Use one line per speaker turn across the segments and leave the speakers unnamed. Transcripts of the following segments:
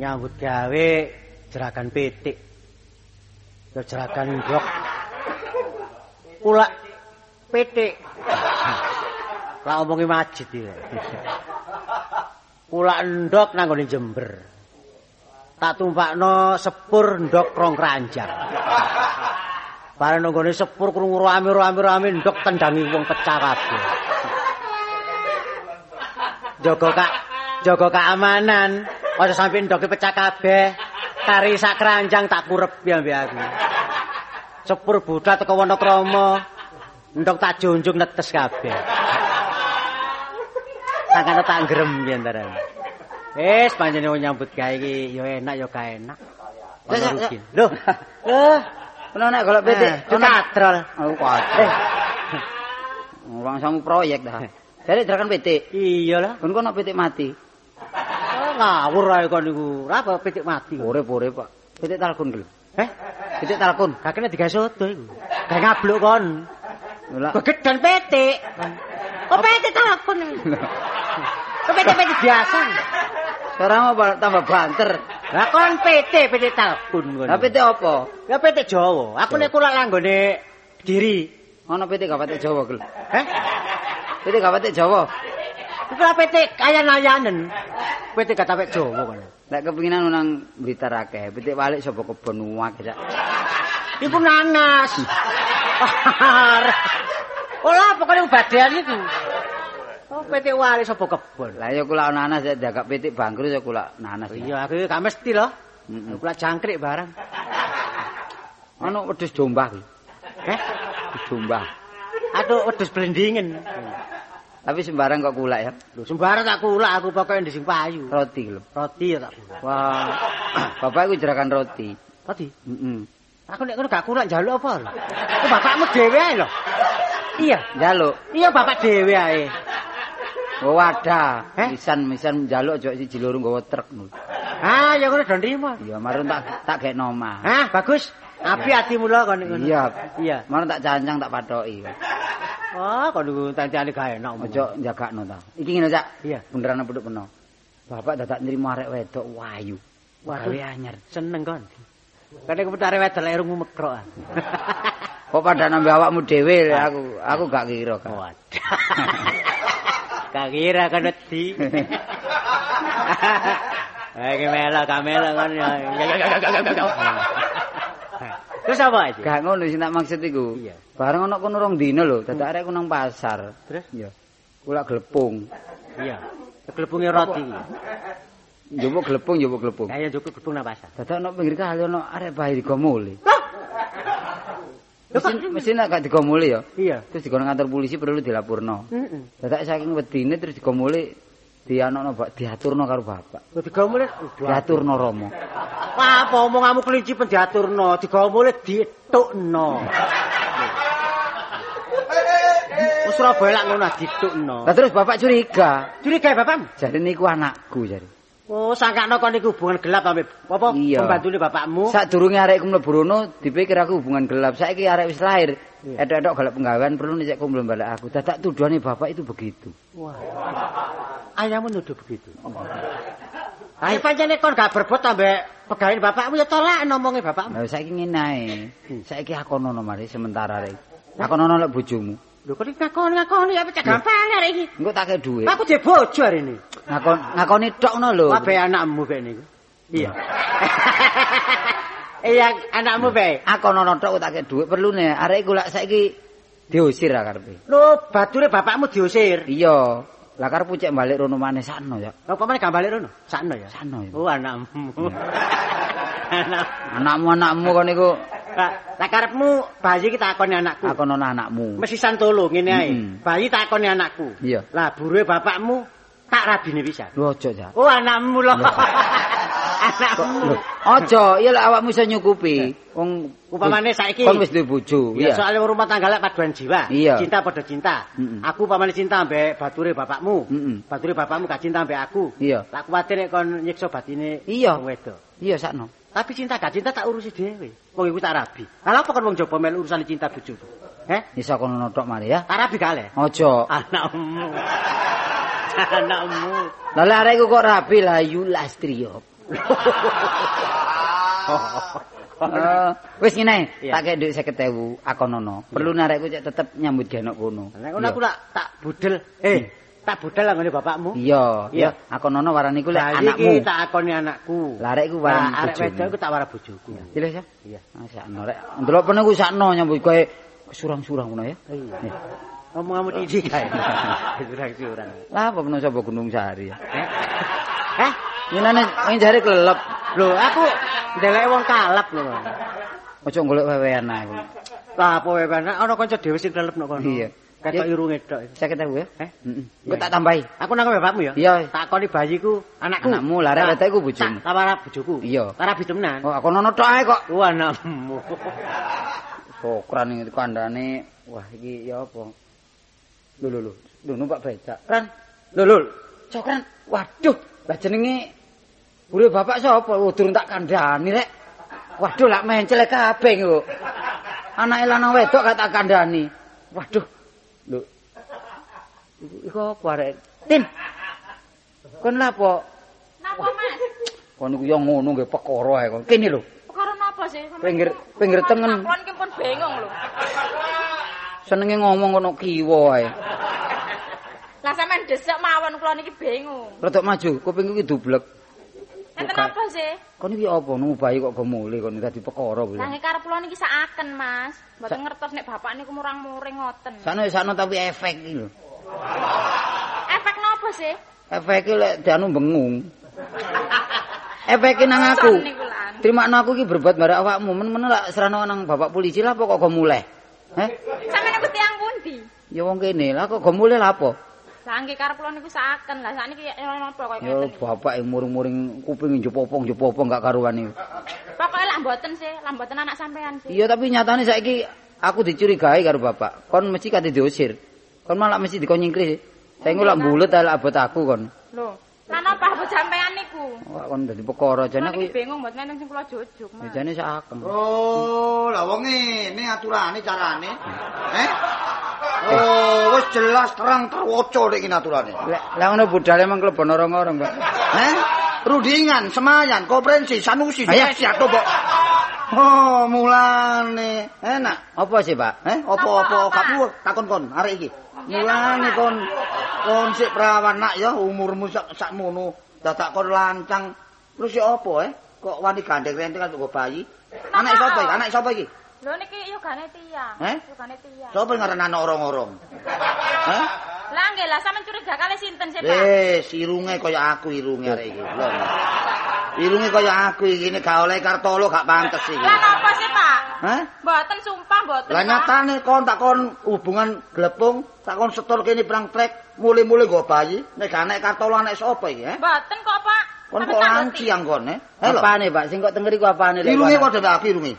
nyambut gawe jeragan pitik. Ya jeragan ndok. Kulak pitik. Lah omongi masjid iki. Kulak ndok nang ngene Jember. Tak tumpakno sepur ndok rong kranjang. Bareng nggone sepur krungu rame ndok tendangi wong pecah kabeh. Jaga keamanan, aja sampe ndoke pecah kabeh. Kari sak keranjang tak kurep ya mbek aku. Sepur budal teko Wonokrama, ndok tak junjung netes kabeh. Sangkane tak grem yen ntaran. Wis pancene nyambut gawe iki ya enak ya gak enak. Loh.
Ono nek golek pitik,
katrol.
Oh, katrol. Wong sangu proyek dah. Jadi jerakan pitik.
Iya lah.
Kon kono pitik mati.
Oh, ngawur ae kon niku. Ora apa pitik mati.
Urip-urip, Pak. Pitik talkun lho.
Pitik talkun. Gak kena digawe soto iku. Gak ngabluk kon. Lah, gegeden pitik. Kok pitik talkun. Kok pitik biasa.
Sekarang apa tambah banter.
Lah kon pitik talkun kon.
Lah pitik apa?
Ya pitik Jawa. Aku nek kula langgone Diri.
Ono pitik gak pitik Jawa, Gel. Pitik gak pitik Jawa.
Iku lah pitik ayan-ayanen. Pitik gak pitik Jawa kon.
Nek kepinginan nang Blitar akeh, pitik balik sapa kebon akeh sak.
Iku nanas. Olah pokoke badean iku. Oh, pitik wali sapa kebon.
Lah ya kula nanas ya jagak pitik bangkrut ya kula nanas.
Iya, aku gak mesti lho. Kula jangkrik barang.
Ono wedhus jombah iki. Jombah.
Aduh wedhus blendingen.
Tapi sembarang kok kulak ya.
Lho sembarang tak kulak aku pokoke ndising payu.
Roti lho.
Roti ya tak kulak.
Wah. Bapak iku jerakan roti.
Roti?
Heeh.
Aku nek ngono gak kulak njaluk apa lho. Ku bapakmu dhewe ae lho. Iya,
njaluk.
Iya bapak dhewe ae.
Oh wadah. Misan njaluk aja siji loro nggawa truk lho.
Ah, ya ngono do nrimo.
Iya, marun tak gekno omah.
Hah, bagus. Api atimu lho kon ngono.
Iya. Marun tak cancang tak pathoki.
Oh, kon niku tantane gak enak.
Aja njagakno ta. Iki ngene, Cak.
Iya.
Beneran penduk peno. Bapak dadak nrimo arek wedok wayu.
Gawe anyar. Seneng kon. Kene kepethare wedok lek irungmu mekrok.
Kok padha nambah awakmu dhewe aku gak kira kan.
Waduh. Gak kira kan wedi. Iki melok kon ya. Terus apa iki?
Gak ngono sing tak maksud iku.
Iya.
Bareng ana kono rong dina lho, dadak arek nang pasar.
Terus?
Iya. Kula glepung.
Iya. Glepunge roti.
Njupuk glepung.
Kaya njupuk glepung nang pasar.
Dadak ana pinggir kali ana arek bayi digomuli. Mesin gak digomuli ya?
Iya.
Terus dikono kantor polisi perlu dilapurno.
Heeh.
Dadak saking wedine terus digomuli diaturno karo bapak.
Digomuli
diaturno Romo.
Wah, apa omonganmu kelinci pendiaturno, digomuli ditukno. Wis Surabaya lak ngono ditukno.
Lah terus bapak curiga.
Curiga bapakmu?
Jare niku anakku jare.
Oh, sangkakno kon niku hubungan gelap ambek apa pembantune bapakmu.
Sadurunge arek mlebu rono dipikir aku hubungan gelap. Saiki arek wis lahir. Edok-edok golek penggawean perlu nek kumpul balik aku. Dadak tuduhane bapak itu begitu.
Wah. Ayahmu nuduh begitu. Ayo pancene kon gak berbot ambek pegawe bapakmu ya tolak ngomonge bapakmu.
Lah saiki ngene ae. Saiki akonono mari sementara arek. Akonono lek bojomu.
Lho kok ngakoni apa cek gampang arek iki.
Engko tak kei dhuwit.
Aku dhe bojo arene.
Ngakoni tok ngono lho.
Kabeh anakmu kene niku. Iya. Iya, anakmu bae.
Akonono tok tak kei dhuwit perlune. Arek iku lak saiki diusir karepe.
Lho, bature bapakmu diusir.
Iya. Lah karep cek balik rono maneh sakno ya.
Apa meneh gak balik rono? Sakno ya.
Sakno ya.
Oh, anakmu.
Anakmu kon niku.
Lah karepmu bayi iki takoni anakku.
Akonono anakmu.
Mesti santolo ngene ae. Bayi takoni anakku.
Iya.
Lah buruhe bapakmu tak rabine pisan.
Lho aja ya.
Oh, anakmu lho. Anakmu.
Aja, ya lek awakmu iso nyukupi. Wong
upamane saiki
kon wis duwe bojo.
Iya, soalnya rumah tangga lek paduan jiwa.
Iya.
Cinta pada cinta. Aku upamane cinta ambek bature bapakmu. Bature bapakmu gak cinta ambek aku.
Iya.
Lah kuwatir nek kon nyiksa batine
wong
wedok.
Iya sakno.
Tapi cinta gak cinta tak urusi dhewe. Wong iku tak rabi. Lah apa kon wong jaba melu urusan cinta bojoku?
Iso kono tok mari ya.
Tak rabi gak le?
Aja.
Anakmu. Anakmu.
Lah lek arek iku kok rabi lah Yulastri yo. Wis ngene, tak kek dhuwit 50.000 akonono. Perlu narekku cek tetep nyambut gawe kono.
Nek ngono aku tak budel. Tak budal langgone bapakmu.
Iya, ya akonono warani ku lek anakmu.
Iki tak akoni anakku.
Lah arek ku warani
arek wedok iku tak warah bojoku.
Jelas ya? Iya. Sakno rek. Ndelok pene ku sakno nyambut kowe surang-surang ngono ya.
Iya. Ngomong-ngomong iki kae. Surang-surang.
Lah apa peno sapa Gunung Sahari ya? Nyenane ning jare kelelep.
Lho, aku ndelek wong kalep ngono.
Aja golek wewean ae.
Lah apa wewean ana kanca dhewe sing kelep nok kono.
Iya.
Ketok irunge tok.
50.000 ya?
Heeh.
Engko tak tambahi.
Aku nang bapakmu ya?
Iya.
Tak koni bayiku, anakku.
Anakmu lah arek wedok iku bojomu.
Tak warah bojoku.
Iya.
Rabi temenan.
Oh, aku nono tok ae kok.
Wah, anakmu.
Sokran iki kandhane. Wah, iki ya apa? Lho, numpak becak. Ran. Lho. Sokran. Waduh, lah jenenge Bure bapak sapa? Durung tak kandhani rek. Waduh, lak mencel kabeh kok. Anake lanang wedok gak tak kandhani. Waduh. Lho. Iku apa arek? Tin. Kon lha apa?
Napa, Mas?
Kon niku yo ngono nggih perkara ae kon. Kene lho.
Perkara napa sih?
Pinggir tengen.
Kon ki pun bengong lho.
Senenge ngomong kono kiwa ae.
Lah sampean desek mawon kula niki bingung.
Rodok maju, kupingku ki dublek.
Enten apa sih?
Kon iki apa nemu bayi kok gemule kon dadi perkara kuwi.
Lah nggih karep kula niki saken, Mas. Mboten ngertos nek bapak niku murang-muring ngoten.
Sakno tapi efek iki lho.
Efek napa sih?
Efek iki lek dianu bengung. Efek nang aku. Trimakno aku iki berbuat marang awakmu. Men-men lak serana nang bapak polisi lah kok gemule.
Sampeyan niku tiyang pundi?
Ya wong kene lah kok gemule lah apa?
Lah nggih karep kula niku saken. Lah sakniki napa koyo
ngoten. Ya bapak muring-muring kuping njopopong gak karuan iki.
Pokoke lah mboten sih, lah mboten anak sampean sih.
Iya tapi nyatane saiki aku dicurigai karo bapak. Kon mesti kate diusir. Kon malah mesti dikon nyingkris. Saiki lak mbulet ala abot aku kon.
Lho, lan apa abot sampean niku?
Wah kon dadi perkara jane aku
bingung mboten enten sing kula jujuk, Mas.
Jane sakem.
Oh, lah wong ngene aturane carane. Oh, wis jelas terang terwaca nek iki aturane.
Lah ngono budale emang klebon orang-orang, Pak.
Rundingan, semayan, koperensi, sanusi, siatu, Mbok. Oh, mulane enak.
Apa sih, Pak?
Apa-apa kamu takon kon arek iki. Mulane kon sik prawan nak ya umurmu sakmono, dadak kon lancang. Terus ya apa Kok wani gandeng renteng karo bayi? Anak sapa iki?
Lho niki yogane tiyang. Yogane tiyang.
Sapa ngaran anak orang-orang?
Lah nggih lah sampean curiga kali sinten sih, Pak?
Irunge kaya aku irunge arek iki. Irunge kaya aku iki nek gak oleh kartolo gak pantes iki.
Lah napa sih, Pak? Mboten sumpah mboten.
Lah nyatane kon takon hubungan glepung, takon setor kene perang trek, mule-mule nggo bayi, nek gak nek kartolo anak sapa iki,
Mboten kok, Pak.
Kon kok lanci yang kon,
Apane, Pak? Sing kok tengeri ku apane lho?
Irunge padha karo aku irunge.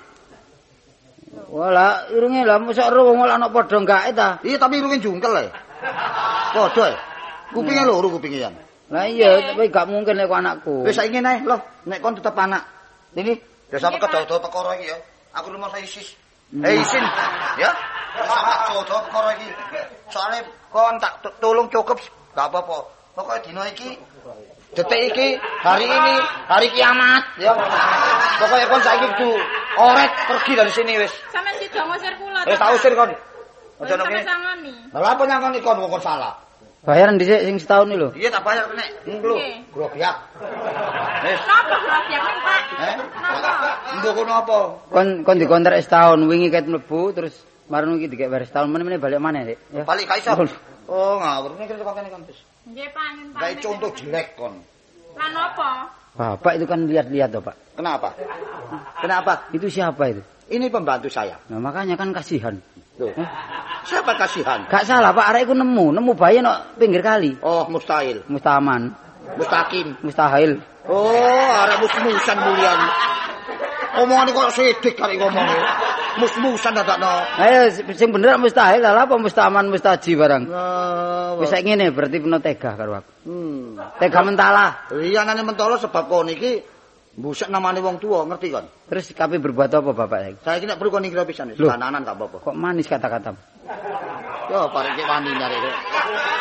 Wala, irunge lah mosok ro wong ana padha gae ta.
Iya, tapi irunge jungkel ae. Padha. Kupinge loro kupinge yan.
Lah iya, tapi gak mungkin nek anakku.
Wis saiki nae lho, nek kon tetep anak. Ini desa kedawa perkara iki ya. Aku rumah saya isis. Isin, ya. Kedawa perkara iki. Soale kon tak tolong cukup gak apa-apa. Pokoke dina iki detik iki, hari ini, hari kiamat, ya. Pokoknya kon saiki kudu oret pergi dari sini wis.
Sampeyan sida ngusir kula.
Tak usir kon.
Aja nang sangoni.
Lah apa nyangoni kon kok salah?
Bayaran dhisik sing setahun iki lho.
Iya tak bayar nek. Lho, grogiak. Wis.
Napa grogiak ning, Pak?
Mbok kono apa?
Kon dikontrak setahun, wingi ket mlebu terus marung iki dikek bayar setahun meneh balik maneh, Dik. Ya.
Balik ka iso. Oh, ngawur nek kok kene kon wis.
Nggih, Pak, nyun Pak.
Kayak contoh jelek kon.
Lah napa?
Bapak itu kan lihat-lihat toh, Pak.
Kenapa? Kenapa?
Itu siapa itu?
Ini pembantu saya.
Nah, makanya kan kasihan.
Loh. Siapa kasihan?
Gak salah, Pak. Arek iku nemu bayi nok pinggir kali.
Oh, mustahil.
Mustaman.
Mustaqim.
Mustahil.
Oh, arek mus-musan mulian. Omongane kok sidik kali ngomongane. Mus-musan dadakno.
Ayo sing bener mustahil lah apa mustaman mustaji barang. Wis sak ngene berarti peno tega karo aku. Tega mentala.
Iya nane mentala sebab kon iki mbusek namane wong tuwa, ngerti kon?
Terus kape berbuat apa Bapak saiki?
Saiki nek perlu kon ngira pisan wis kananan gak apa-apa.
Kok manis kata-kata.
Yo parek wani nyare.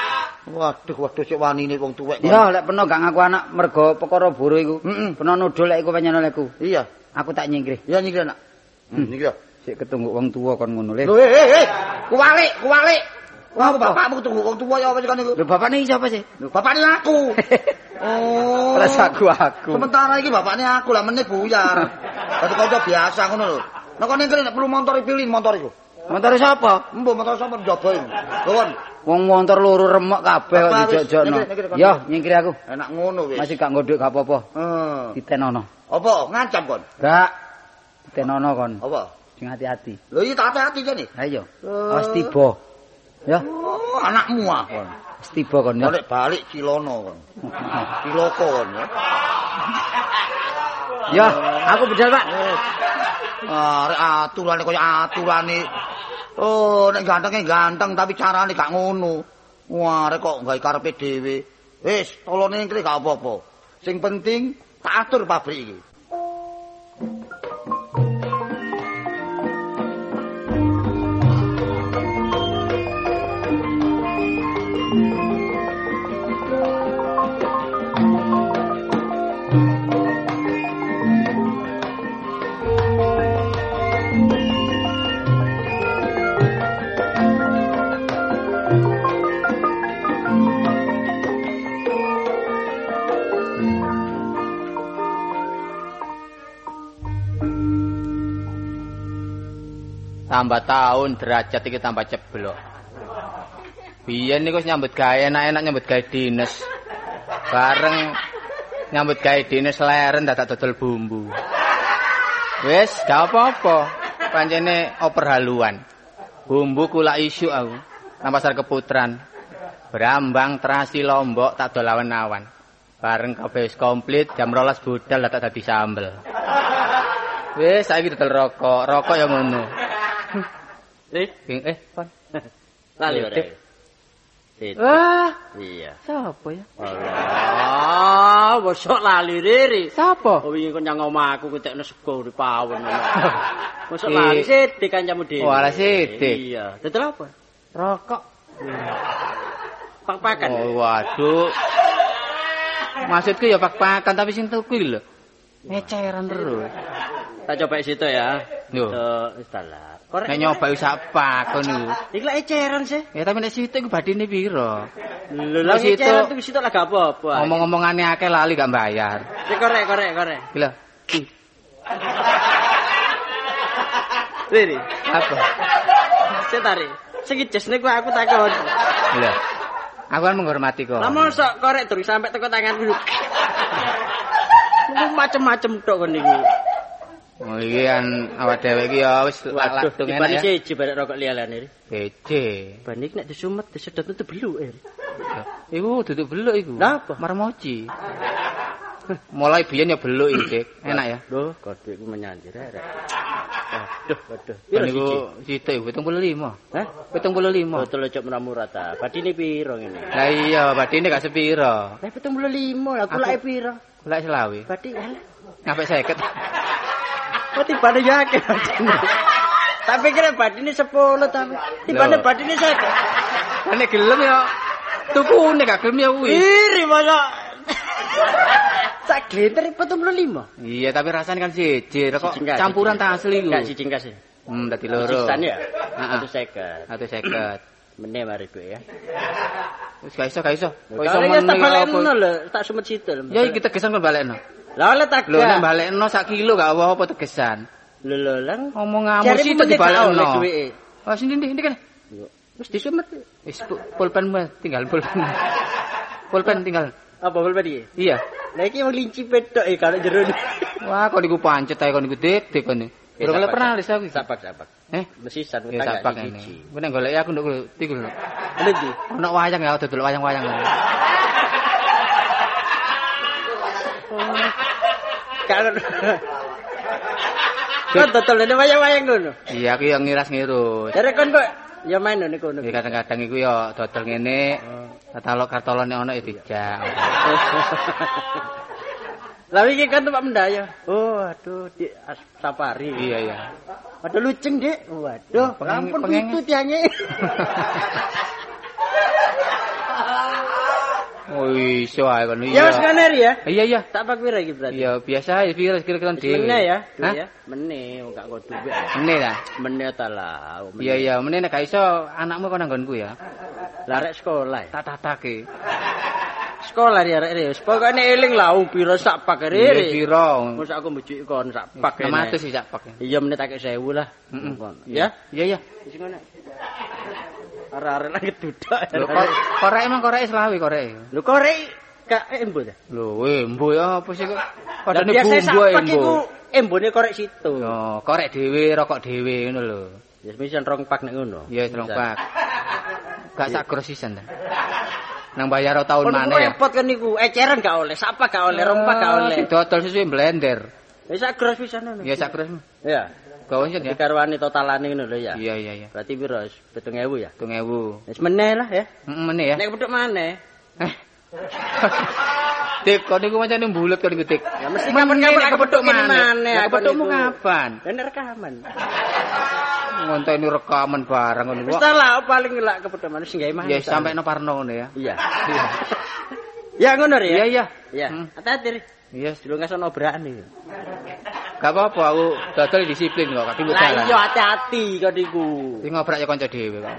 Waduh cek wanine wong tuwek.
Ya lek peno gak ngaku anak mergo perkara buru iku. Peno nuduh lek iku penyana lekku.
Iya.
Aku tak nyingkrih.
Ya nyingkrih anak. Nyingkrih.
Sik ketunggu wong tuwa kon ngono le.
Lho kuwalik. Wah, bapakmu ketunggu wong tuwa ya apa sih kan iku?
Lho bapakne iki sapa sih?
Lho bapakne aku. Oh.
Terus aku.
Sementara iki bapakne aku lah meneh buyar. Dadi kanca biasa ngono lho. Nek kene nek perlu motor pilih motor iku.
Motor sapa?
Mbok motor sapa njaba iku. Lho
wong motor loro remek kabeh kok dijojokno. Yo nyingkri aku.
Enak ngono wis.
Masih gak nggodhok gak apa-apa. Ditenono.
Apa? Ngancam kon?
Gak. Ditenono kon.
Apa?
Sing hati-hati.
Lho iki tak hati-hati jane.
Ha iya. Awas tiba. Ya.
Oh, anakmu ah kon.
Wis tiba kon ya.
Balik Cilono kon. Ciloko kon ya.
Ya, aku bedal, Pak.
Arek aturane koyo aturane. Oh, nek ganteng tapi carane gak ngono. Wah, arek kok gawe karepe dhewe. Wis, tolone ngene gak apa-apa. Sing penting tak atur pabrik iki.
Tambah tahun derajat iki tambah ceblok. Biyen niku wis nyambut gawe enak-enak nyambut gawe dinas. Bareng nyambut gawe dinas leren dadak dodol bumbu. Wis gak apa-apa. Pancene oper haluan. Bumbu kula isu aku nang pasar Keputran. Brambang terasi Lombok tak dol awan-awan. Bareng kabeh wis komplit jam 12 budal dadak dadi sambel. Wis saiki dodol rokok. Rokok ya ngono. Pon.
Lali ora.
Wah,
iya.
Sapa ya?
Allah, bosok lali riri.
Sapa?
Oh wingi kon nyang omahku kutekno sego di pawon. Bosok lali sithik kancamu dhewe.
Wala sithik.
Iya. Dodol apa?
Rokok.
Pak-pakan.
Oh, waduh. Maksudku ya pak-pakan tapi sing tuku iki lho. Ngeceran terus.
Tak coba situ ya.
Yo.
Wis dalah.
Nek nyoba wis apa kon niku.
Iki lek eceran sih.
Ya tapi nek situ iku badine piro?
Lho lha eceran tuh situ lah gak apa-apa.
Ngomong-ngomongane akeh lali gak bayar.
Korek.
Gila.
Riri,
Apa?
setari. Sing jes niku aku takon.
Lho. Aku kan menghormati kok.
Lah mosok korek durung sampe teko tanganku. Macem-macem tok kon niku.
Oh iki kan awak dhewe iki ya wis latung enak ya.
Dibanding siji barek rokok liyane.
Bece.
Banding nek disumet disedot itu beluk.
Iku duduk beluk iku.
Lah apa?
Marmoji. Mulai biyen ya beluk iki, Dik. Enak ya.
Lho, kodhe iku menyanjir rek. Waduh.
Piro niku sithik 75.
Hah?
75.
Botol cok murah-murah ta. Badine piro ngene?
Lah iya, badine gak sepiro.
Lah 75, aku lek piro?
Lek selawe.
Badi
Ngapik 50.
Oh tibane ya akeh badine. Tak pikir badine 10 tapi tibane badine 50.
Nek gelem ya tukune gak gelem ya kuwi.
Iri mosok. Sak glenter 75.
Iya, tapi rasanya kan siji, kok
Siji enggak,
campuran
siji.
tak asli ku.
Enggak siji kasih.
Dadi loro.
Sisan ya?
Heeh.
150.
150.
Meneh mari duwe ya.
Wis gak iso. Kok iso
Kalau ya tak balekno lho, tak sumet situ lho.
Ya iki tegesan kon balekno.
Lah oleh tak
Lho nek balekno sak kilo gak apa-apa tegesan.
Lho lang.
Ngomong ngamu sih dibalekno. Oh sini kan.
Wis disumet.
Wis pulpen tinggal pulpen. Pulpen tinggal.
Apa pulpen iki?
Iya.
Lah iki wong linci petok kalau jero.
Wah, kok niku pancet ae kok niku dek kon niku. Ora oleh pernah wis aku.
Sapak. Mesisan
Ya
utang
sapak ini. Bener golek aku nduk tiku lho.
Ndi?
Ono wayang ya dodol wayang-wayang.
Kan. Kok dodol ini wayang-wayang ngono.
Iya, aku yang ngiras-ngirus.
Jare kon kok ya main niku.
Ya kadang-kadang iku ya dodol ngene. Katalog-kartolone ono ya dijak.
Lah iki kan tempat mendaya. Oh, aduh di safari.
Iya.
Waduh luceng, Dik. Waduh, ampun itu tiange.
iso ae kon
Ya wis ngene ya.
Iya iya.
Tak pak pira iki berarti?
Ya biasa ya pira kira-kira dhewe.
Meneh ya, duit
Hah?
ya. Meneh gak kok duit.
Meneh ta?
Meneh ta lah.
Iya iya, meneh nek gak iso anakmu kon nanggonku ya.
Lah rek sekolah.
Tak tatake.
Sekolah ya rek. Pokoke eling lah pira sak pak
Iya
rek.
pira.
Mosok aku mbujuk kon sak pak.
600 sih sak pak.
Iya meneh tak 1000 lah.
Heeh.
Ya.
Iya iya.
Wis ngono. Arek-arek lagi duduk.
Lho korek emang korek selawi korek.
Lho korek gak embo ta?
Lho embo ya apa sih kok padane
biasa
bumbu
sak pak
embo.
iku embone korek situ.
Yo korek dhewe rokok dhewe ngono lho.
Ya wis rong pak nek ngono.
Ya rong pak. Gak sak grosisan ta. Nang bayar tahun
Mana
mana ya?
repot kan niku, eceran gak oleh, sapa gak oleh, rompak gak oleh.
Dodol sesuai blender.
Ya sak gros pisan ngono.
Ya sak gros.
Ya.
Gawe ya.
Dikarwani totalane ngono lho ya.
Iya iya iya.
Berarti piro? 7.000 ya?
2.000.
Wis meneh lah ya.
Meneh ya.
Nek kepethuk maneh.
Dik, kok niku mancane mbulet kok niku dik.
Ya mesti kapan-kapan aku kepethuk maneh.
Aku kepethukmu kapan?
Ben rekaman.
Ngonteni rekaman barang ngono.
Wis ta lah paling lak kepethuk maneh sing gawe maneh.
Ya sampe no Parno ngono ya.
Iya. Ya ngono ya.
Iya iya.
Ya. Hati-hati.
Iya,
Dulu ngasono obrakan iki.
gak apa-apa aku dodol disiplin kok, kaki
Lah
jalan.
iya hati-hati kok niku.
Sing ngobrak ya kanca dhewe kok.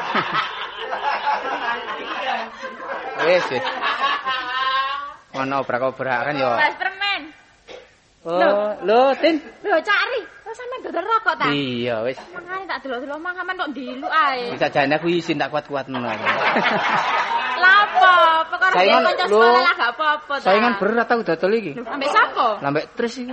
Wis wis. Ono obrak-obrak kan ya.
Mas permen.
Oh, lho Tin.
Lho cari. Kok sampean dodol rokok ta?
Iya wis.
Makane tak delok-delok mangaman kok diluk ae.
Bisa jane aku isin tak kuat-kuatno.
Lah apa? Perkara
Saingan,
kanca
lho.
sekolah lah gak apa-apa ta.
Saingan berat aku dodol iki.
Ambek sapa?
Lambek tris iki.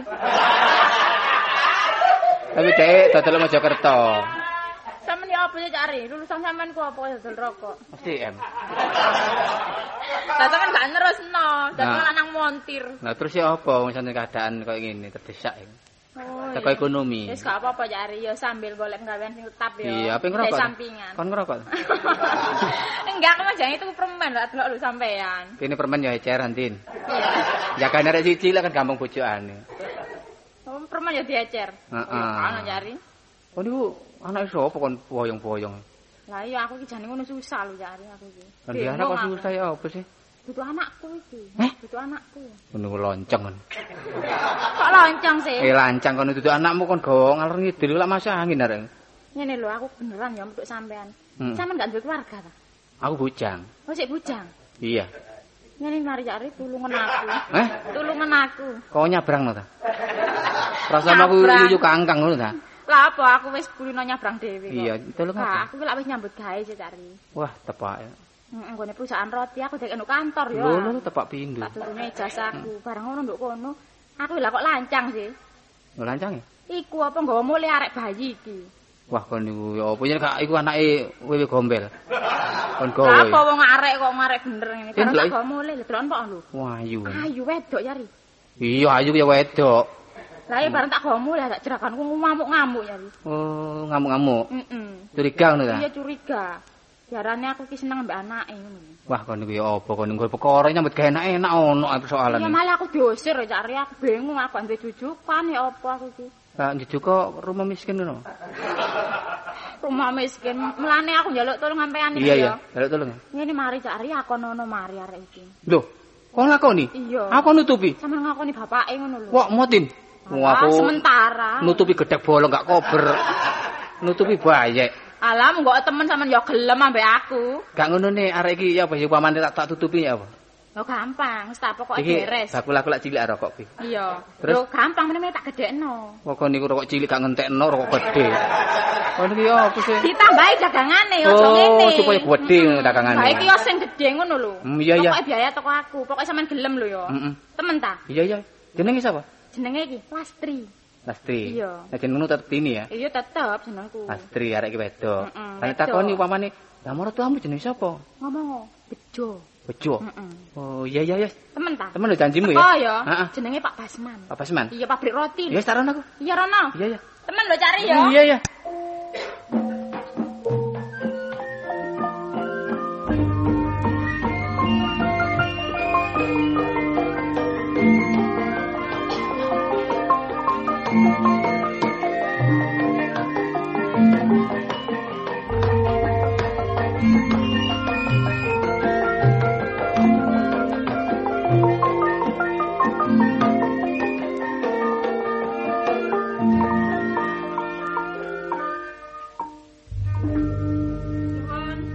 Tapi dhek dodol Mojokerto.
Sampeyan ya apa ya cari? Lulusan sampean ku apa dodol rokok?
SDM.
Lah sampean gak nerusno, dadi
Nah.
lanang montir.
Nah terus ya apa misalnya keadaan kayak gini terdesak ya.
Oh.
Teko ekonomi.
Wis gak apa-apa cari ya sambil golek gawean sing tetap ya.
Iya, apa ngerokok?
Dari sampingan.
Kon ngerokok.
Enggak, aku mah jangan itu permen lah delok lu sampean.
Kene permen ya eceran, Tin.
Iya.
Jagane arek siji lah kan gampang bojokane.
Oh, permen ya diecer.
Heeh.
Ana cari.
Oh niku anake sapa kon boyong-boyong.
Lah iya aku iki jane ngono susah lho cari aku iki.
Kan dia anak kok susah ya apa sih?
Butuh anakku iki.
Heh?
Butuh anakku.
Menunggu lonceng kon.
Kok lonceng sih?
Lancang kon duduk anakmu kon gawa ngalor ngidul lak masuk angin arek.
Ngene lho aku beneran ya untuk sampean.
Hmm.
Sampean gak duwe keluarga ta?
Aku bujang.
Oh sik bujang.
Iya.
Ngene mari cari tulungan aku.
Eh?
Tulungan aku.
Kok nyabrang ta? Rasane aku
Nyabrang.
yuyu kangkang ngono ta?
Lah apa aku wis kulino nyabrang dhewe kok.
Iya, tolong
Nah,
apa?
aku ki lak wis nyambut gawe sih cari.
Wah, tepak ya.
Nggone perusahaan roti aku dek eno kantor ya.
Lho, tepak pindho.
Tak turune ijazahku. Barang ngono nduk kono. Aku lah kok lancang sih.
Lho lancang ya?
Iku apa nggawa mulih arek bayi iki.
Wah, kon niku ya apa yen gak iku anake wewe gombel. Kon
Lah apa
gawe.
wong arek kok ngarek bener ngene. Barang
Delok
tak
iki.
gawa mulih lho delok kok lho.
Wah, ayu.
Ayu wedok yari.
Iya, ayu ya wedok.
Lah ya barang tak gawa mulih tak jerakanku ngamuk-ngamuk yari.
Oh, ngamuk-ngamuk.
Heeh.
Curiga ngono ta?
Iya curiga. Jarane aku ki seneng mbek anake ngono.
Wah, kon niku ya apa kon nggo perkara nyambut gawe enak-enak ono persoalan.
Iya malah aku diusir ya cari aku bingung aku ambek jujukan ya apa aku ki.
Lah njujuk kok rumah miskin ngono.
Rumah miskin. Mulane aku njaluk tolong sampean iki
Iya,
ya.
iya. Delok tolong.
Ngene mari cari aku nono mari arek iki.
Lho, kok ngakoni?
Iya.
Aku nutupi.
Sampe ngakoni bapake ngono lho.
Wah, motin. Wah,
Ah,
aku
sementara.
nutupi gedek bolong gak kober. Nutupi bayek.
Alam kok temen sampean ya gelem ambek aku.
Gak ngono nih arek iki ya apa ya pamane tak tutupi ya apa?
Yo gampang, wis tak pokoke
Iki
beres.
bakul-aku lak cilik rokok iki.
Iya.
Terus?
Lho gampang meneh tak gedekno.
Kok niku rokok cilik gak ngentekno rokok gede. Kok niki ya apa sih?
Ditambahi dagangane aja
Oh,
ngene.
supaya gede dagangane.
Lah iki yo sing gedhe ngono lho.
Iya, iya.
Pokoke biaya teko aku, pokoke sampean gelem lho yo.
Heeh.
Temen ta?
Iya iya. Jenenge sapa?
Jenenge iki Lastri.
Lastri.
Iya.
Nek jenengmu tetep ini ya.
Iya tetep jenengku.
Lastri arek iki wedok.
Mm-mm,
Kan
wedok.
takoni upamane, "Lah maratuamu jenenge sapa?"
Ngomong bejo.
Bejo.
Heeh.
Oh, iya iya iya.
Temen ta?
Temen lho janjimu ya.
Oh ya.
Heeh.
Jenenge Pak Basman.
Apa seman?
Iya pabrik roti.
Ya wis taron aku.
Iya Rono.
Iya iya.
Temen lo cari ya.
Iya iya.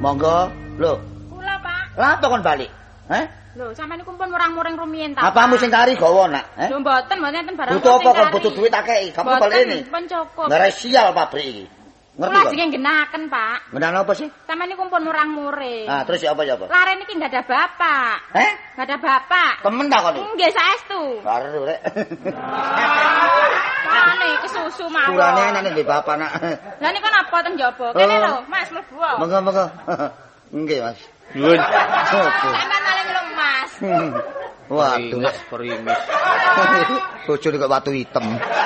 Monggo. Lho,
Kula, Pak.
lha apa kon balik?
Lho, sampeyan niku pun murang-muring rumiyin ta.
Apamu sing kari gawa nak?
Lho, mboten enten barang.
Butuh apa kon butuh duit akeh? Kamu balik ini.
Mboten cukup.
Ngare sial pabrik iki. Ngerti
Kula
kok?
jenenge genaken, Pak.
Ngenani apa sih?
Sampeyan niku pun murang-muring.
Ah, terus ya apa?
Lare niki enggak ada bapak. Enggak ada bapak.
Temen ta kon iki?
Nggih, saestu.
Karo rek.
Mane kesusu mawon.
Kurane enak nek bapak nak.
Lah niku napa teng jaba? Kene lho, Mas mlebu.
Monggo. Nggih, Mas.
Nuwun.
Sampeyan maling lemas.
Waduh,
Perimis.
bojone kok watu hitam.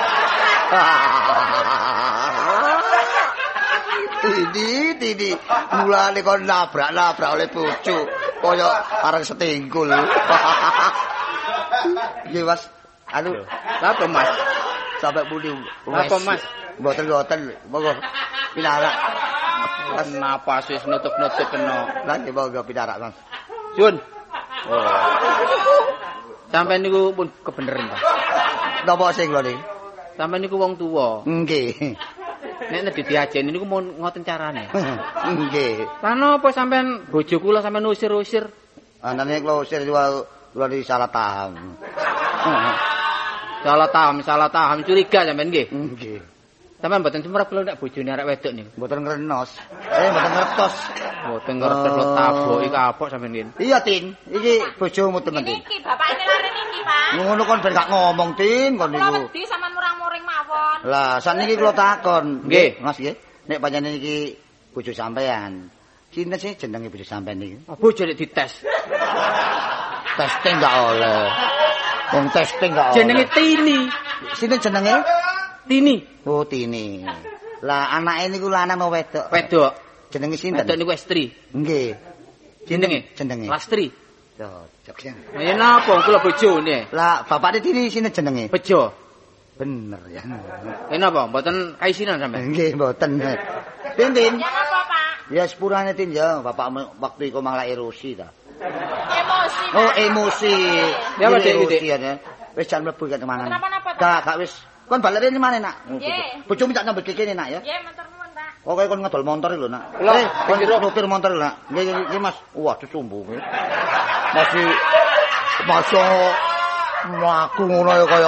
Tidi, mulane kon labrak oleh bojo, kaya areng setinggul. Nggih, Mas. Anu,
Apa, Mas?
sampai muni.
Apa, Mas?
Mboten, monggo. Pinarak.
Napas wis nutup-nutup kena.
Lah nggih monggo pinarak, Mas.
Jun. Sampai niku pun kebeneran, Pak.
Napa sing lho niki?
Sampai niku wong tuwa.
Nggih.
Nek nek diajeni niku mau ngoten carane.
Nggih.
Lan apa sampean bojo kula sampean usir-usir?
Anane kula usir kula di salah paham.
Salah paham curiga sampean nggih.
Nggih.
Sampean mboten sumrep kula nek bojone arek wedok niku.
Mboten ngrenos. Mboten ngertos.
Mboten ngerti lo taboki kapok sampean nggih.
Iya, Tin. Iki bojomu temen, Tin.
Niki bapakne lare niki, Pak.
Ngono kon ben gak ngomong, Tin, kon
Kula
niku.
wedi sampean murang-muring mawon.
Lah, sakniki kula takon.
Nggih.
Mas nggih. Nek panjenengan iki bojo sampean. Sinten sih jenenge bojo sampean niki?
Bojo nek dites.
Testing gak oleh. Wong testing gak oleh.
Jenenge Tini.
Sinten jenenge?
Tini.
Oh, Tini. Lah anake niku lanang apa wedok?
Wedok.
Jenenge sinten?
Wedok niku Estri.
Nggih.
Jenenge? Lastri.
Cocok ya.
Ya napa kula bojone?
Lah bapakne Tini sinten jenenge?
Bejo.
Bener ya.
Napa mboten kaisinan sampean?
Nggih, mboten. Tin.
Ya napa, Pak?
Ya sepurane Tin ya, bapakmu waktu iku malah erosi ta.
Emosi.
Oh,
Pak.
emosi.
Ya, Pak, Dik.
Emosi ya. Wis jan mlebu kan mangan.
Kenapa-napa, Pak?
Gak wis. Kon balik rene maneh, Nak.
Nggih.
Bojomu tak nyambut kene, Nak ya.
Nggih, matur nuwun, Pak.
Oke, kon ngedol motor lho, Nak.
Lho,
Kon nupir motor lho, Nak. Nggih, Mas. Waduh, sumbu. Masih mlaku ngono ya kaya.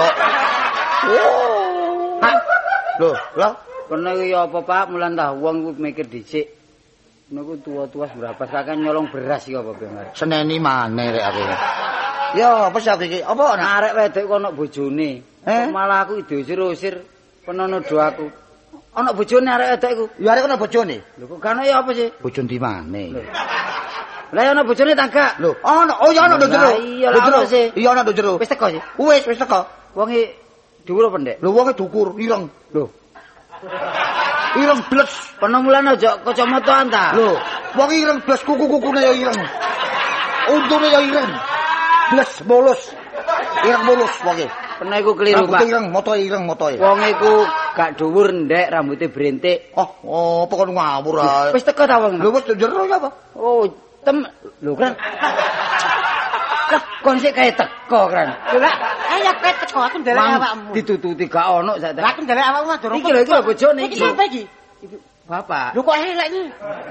Lho.
Kono iki ya apa, Pak? Mulan tah wong ku mikir dhisik. Niku tua-tua berapa kakek nyolong beras iki apa ben.
Seneni maneh rek aku. Ya, apa sih aku iki? Apa Nak?
Arek wedok kok ana bojone. Kok malah aku diusir-usir penono do aku. Ana bojone arek wedok iku.
Ya arek ana bojone.
Lho kok kan ya apa sih?
Bojo ndi maneh?
Lah ya ana bojone ta gak?
Lho, ana. Oh ya ana nduk jero.
Iya lah apa sih?
Iya ana nduk jero.
Wis teko sih.
Wis teko.
Wong iki dhuwur apa ndek?
Lho wonge dukur, ireng.
Lho,
Ireng bles.
kono mulan aja kacamataan ta.
Lho, wong ireng bles kuku-kukune ya ireng. Untune ya ireng. Bles mulus. Ireng mulus wonge.
Kena iku keliru,
Rambute
Pak.
ireng, motoe.
Wong iku gak dhuwur ndek, rambutnya berintik.
Oh, apa kon ngawur ae.
Wis teko ta wong?
Lho wis jero ya apa?
Oh, lho kan. Lah, kon sik kae teko kan.
Lho lah, ayo kowe teko aku ndelok
Mang
awakmu.
ditututi gak ono sak.
Lah aku ndelok awakmu durung.
Iki lho bojone
Iki sampe iki.
Bapak.
Lho kok elek iki?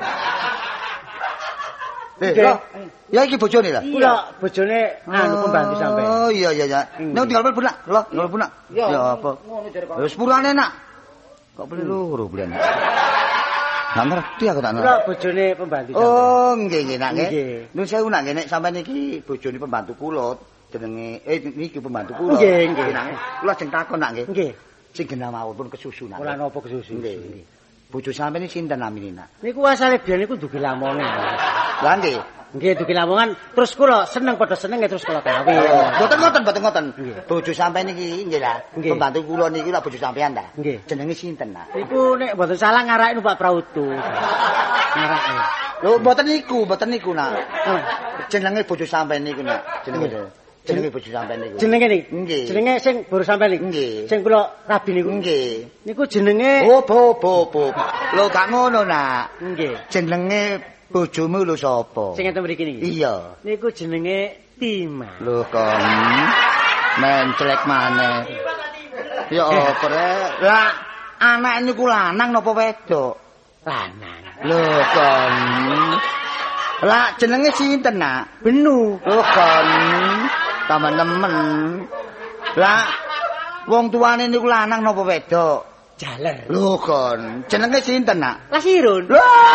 Lho, ya iki bojone lah.
Kula bojone anu pembantu sampe.
Oh iya. Nek tinggal mlebu nak. Lho, tinggal mlebu nak.
Ya
apa?
Ngono jare kok.
Wis purane nak. Kok beli loro bulan. Gak ngerti aku tak
Kula
ngerti.
bojone pembantu sampe.
Oh, nggih nak nggih.
Nggih.
Nun sewu nak nggih nek sampean iki bojone pembantu kula jenenge niki pembantu kula.
Nggih.
Nak, kula jeng takon nak nggih.
Nggih.
Sing genah mawon pun kesusu nak.
Ora napa kesusu.
Nggih. Bojo sampean iki sinten namine nak?
Niku asale biyen niku dugi Lamongan.
Lah nggih.
Nggih dugi Lamongan terus kula seneng padha seneng terus kula kawin.
Mboten ngoten.
Nggih.
Bojo sampean iki nggih lah.
Nggih.
Pembantu kula niki lah bojo sampean ta.
Nggih.
Jenenge sinten nak?
Niku nek mboten salah ngarake numpak prautu. Ngarake.
Lho mboten niku nak. Jenenge bojo sampean niku nak. Jenenge bojo sampean niku.
Jenenge niki.
Nggih.
Jenenge sing buru sampean niku.
Nggih.
Sing kula rabi niku.
Nggih.
Niku jenenge
Oh, bo. Lho gak ngono nak.
nggih.
Jenenge bojomu lho sapa?
Sing enten mriki niki.
Iya.
Niku jenenge Tima.
Lho kon menclek maneh. Ya apa rek? Lah anak niku lanang napa wedok?
Lanang.
Lho kon. Lah jenenge sinten nak?
Benu.
Lho kon. Tambah nemen. Lah wong tuane niku lanang napa wedok?
Jaler.
Lho kon. Jenenge sinten nak?
Lasirun.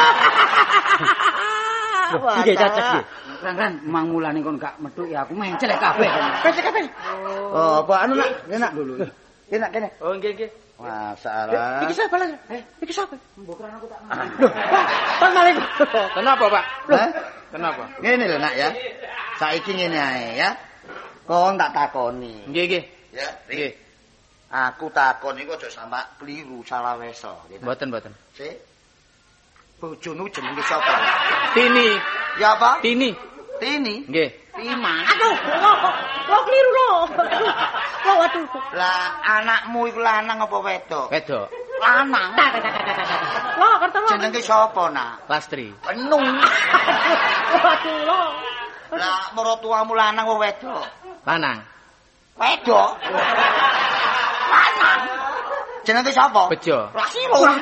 Iki cocok iki.
Kan mang mulane kon gak metu ya aku mencelek kabeh.
Pesek kabeh.
Oh, apa anu nak? Enak dulu. Enak kene.
Oh, nggih.
Masalah.
Iki sapa lagi? Iki sapa?
Bukan aku tak.
Pak Malik.
Kenapa, Pak?
Hah?
Kenapa?
Ngene lho nak ya. Saiki ngene ae ya. Kon tak takoni.
Nggih.
Ya,
Nggih.
aku takon iku aja sampe keliru salah weso.
Mboten.
Sik. Bojomu jenenge sapa?
Tini.
Ya apa?
Tini.
Tini.
Nggih.
Timan.
Aduh, lo keliru lo. Lo waduh.
Lah anakmu iku lanang apa wedok?
Wedok.
Lanang.
Lo kerta lo.
Jenenge sapa, Nak?
Lastri.
Enung.
Waduh lo.
Lah maratuamu lanang apa wedok?
Lanang.
Wedok. Lanang. Jenenge sapa?
Bejo.
Lasirun.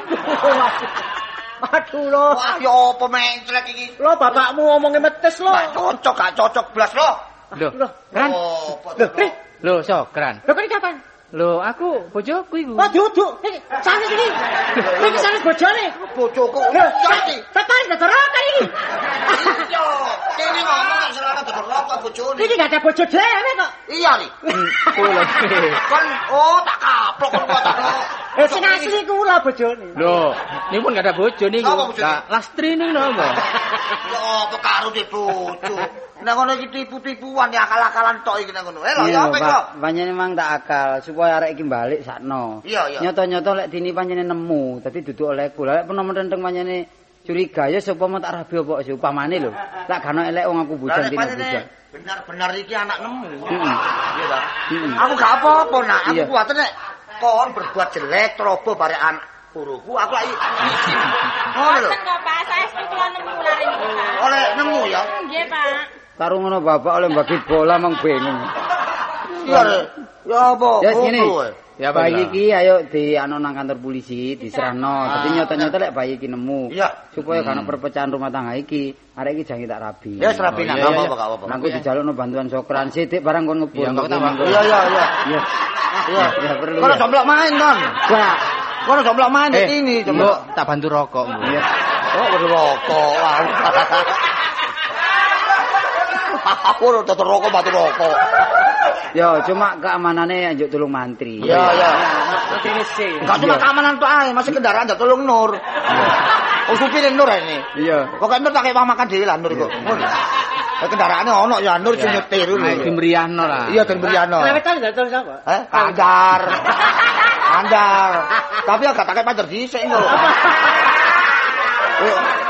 Waduh lo.
Wah, ya apa menclek iki?
Lo bapakmu ngomongnya metes lo.
Gak cocok blas lo.
Lho, Kran.
Oh,
Lho, Sokran.
Lo kan kapan?
Lho, aku bojoku iku.
Oh, duduk. Sanes iki. Iki sanes bojone.
bojoku.
Lho,
Sati.
tekan dodorokan iki.
Yo, kene ngomong selana dodorok bojone.
Iki gak ada bojo dhewe kok.
Iya nih.
Kula.
Kan tak kaplok kon kok tak.
Sing asli kula bojone.
Lho, niku pun gak ada bojo niku.
Napa bojone?
Lah, Lastri niku napa?
Ya apa karo di bojo. Nek ngono iki tipu-tipuan ya akal-akalan tok iki nek ngono. Lho ya apa kok?
Pancene mang tak akal supaya arek iki balik sakno.
Iya.
Nyoto-nyoto lek dini pancene nemu, dadi duduk olehku. Lek penomen tenteng pancene curiga ya supaya tak rabi apa sih upamane lho. Lek gak elek wong aku bujang dina bujang.
Benar-benar iki anak nemu.
Heeh.
Iya ta?
Heeh.
Aku gak apa-apa nak. Aku
Iya.
kuwatir nek kon berbuat jelek trobo bare anak buruku aku lagi izin. Ngono lho.
Boten kok Pak, saestu kula nemu lare niku Pak.
Oleh nemu ya.
Nggih Pak.
Karo ngono bapak oleh bagi bola mang bingung.
Iya. Ya apa?
Ya sini.
Ya Pak.
Bayi iki ayo di anu nang kantor polisi diserahno. Dadi nyoto-nyoto lek bayi iki nemu.
Iya.
Supaya gak ono perpecahan rumah tangga iki, arek iki jange tak rabi.
Ya serapi nang
iya,
apa apa.
Nangku dijalukno bantuan Sokran sithik barang kon ngebul.
Iya, kok tambah.
Iya.
Iya. Iya, ya perlu.
Kono jomblok main kon.
Wah,
Kono jomblok main di sini
Mbok,
jomblok.
tak bantu rokok, Mbok.
iya.
Oh, berrokok. Aku udah rokok batu rokok.
Yo, cuma keamanannya anjuk tolong mantri.
Iya.
Ini sih.
Gak cuma keamanan tuh ae, masih kendaraan dak tolong Nur. Oh, supir Nur ini.
Iya.
Pokoknya Nur pakai uang makan dhewe lah Nur kok. Kendaraane ono ya Nur sing nyetir
Ayo
lho.
dimeriahno lah.
Iya den Briano.
Lewat kali gak tahu siapa.
Kandar. Kandar. Tapi agak pakai pacar dhisik kok.